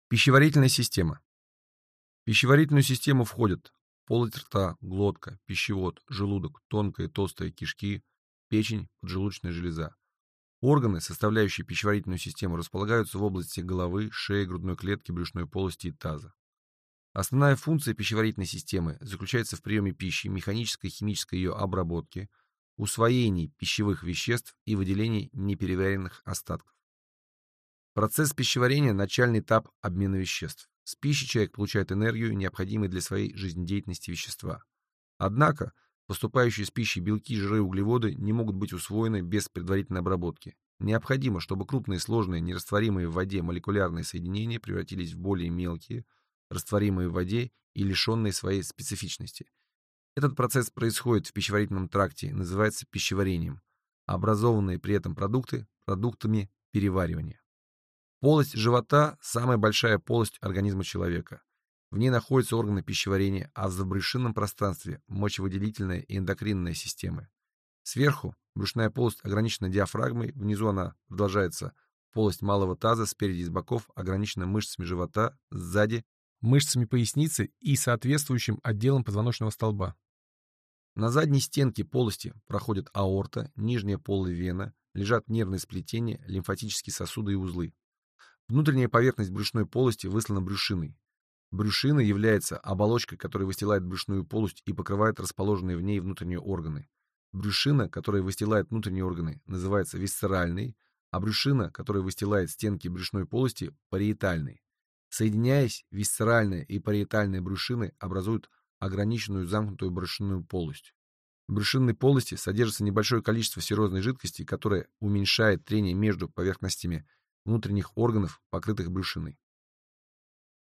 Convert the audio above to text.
Пищеварительная система. В пищеварительную систему входят полость рта, глотка, пищевод, желудок, тонкая и толстая кишки, печень, поджелудочная железа. Органы, составляющие пищеварительную систему, располагаются в области головы, шеи, грудной клетки, брюшной полости и таза. Основная функция пищеварительной системы заключается в приеме пищи, механической и химической ее обработке, усвоении пищевых веществ и выделении непереваренных остатков. Процесс пищеварения – начальный этап обмена веществ. С пищей человек получает энергию, необходимые для своей жизнедеятельности вещества. Однако, поступающие с пищей белки, жиры и углеводы не могут быть усвоены без предварительной обработки. Необходимо, чтобы крупные, сложные, нерастворимые в воде молекулярные соединения превратились в более мелкие, растворимые в воде и лишенные своей специфичности. Этот процесс происходит в пищеварительном тракте и называется пищеварением, а образованные при этом продукты – продуктами переваривания. Полость живота – самая большая полость организма человека. В ней находятся органы пищеварения, а в забрюшинном пространстве – мочевыделительная и эндокринная системы. Сверху брюшная полость ограничена диафрагмой, внизу она продолжается полость малого таза, спереди и с боков ограничена мышцами живота, сзади – мышцами поясницы и соответствующим отделом позвоночного столба. На задней стенке полости проходят аорта, нижняя полая вена, лежат нервные сплетения, лимфатические сосуды и узлы. Внутренняя поверхность брюшной полости выслана брюшиной. Брюшина является оболочкой, которая выстилает брюшную полость и покрывает расположенные в ней внутренние органы. Брюшина, которая выстилает внутренние органы, называется висцеральной, а брюшина, которая выстилает стенки брюшной полости, париетальной. Соединяясь, висцеральная и париетальная брюшины образуют ограниченную замкнутую брюшинную полость. В брюшинной полости содержится небольшое количество серозной жидкости, которое уменьшает трение между поверхностями внутренних органов, покрытых брюшиной.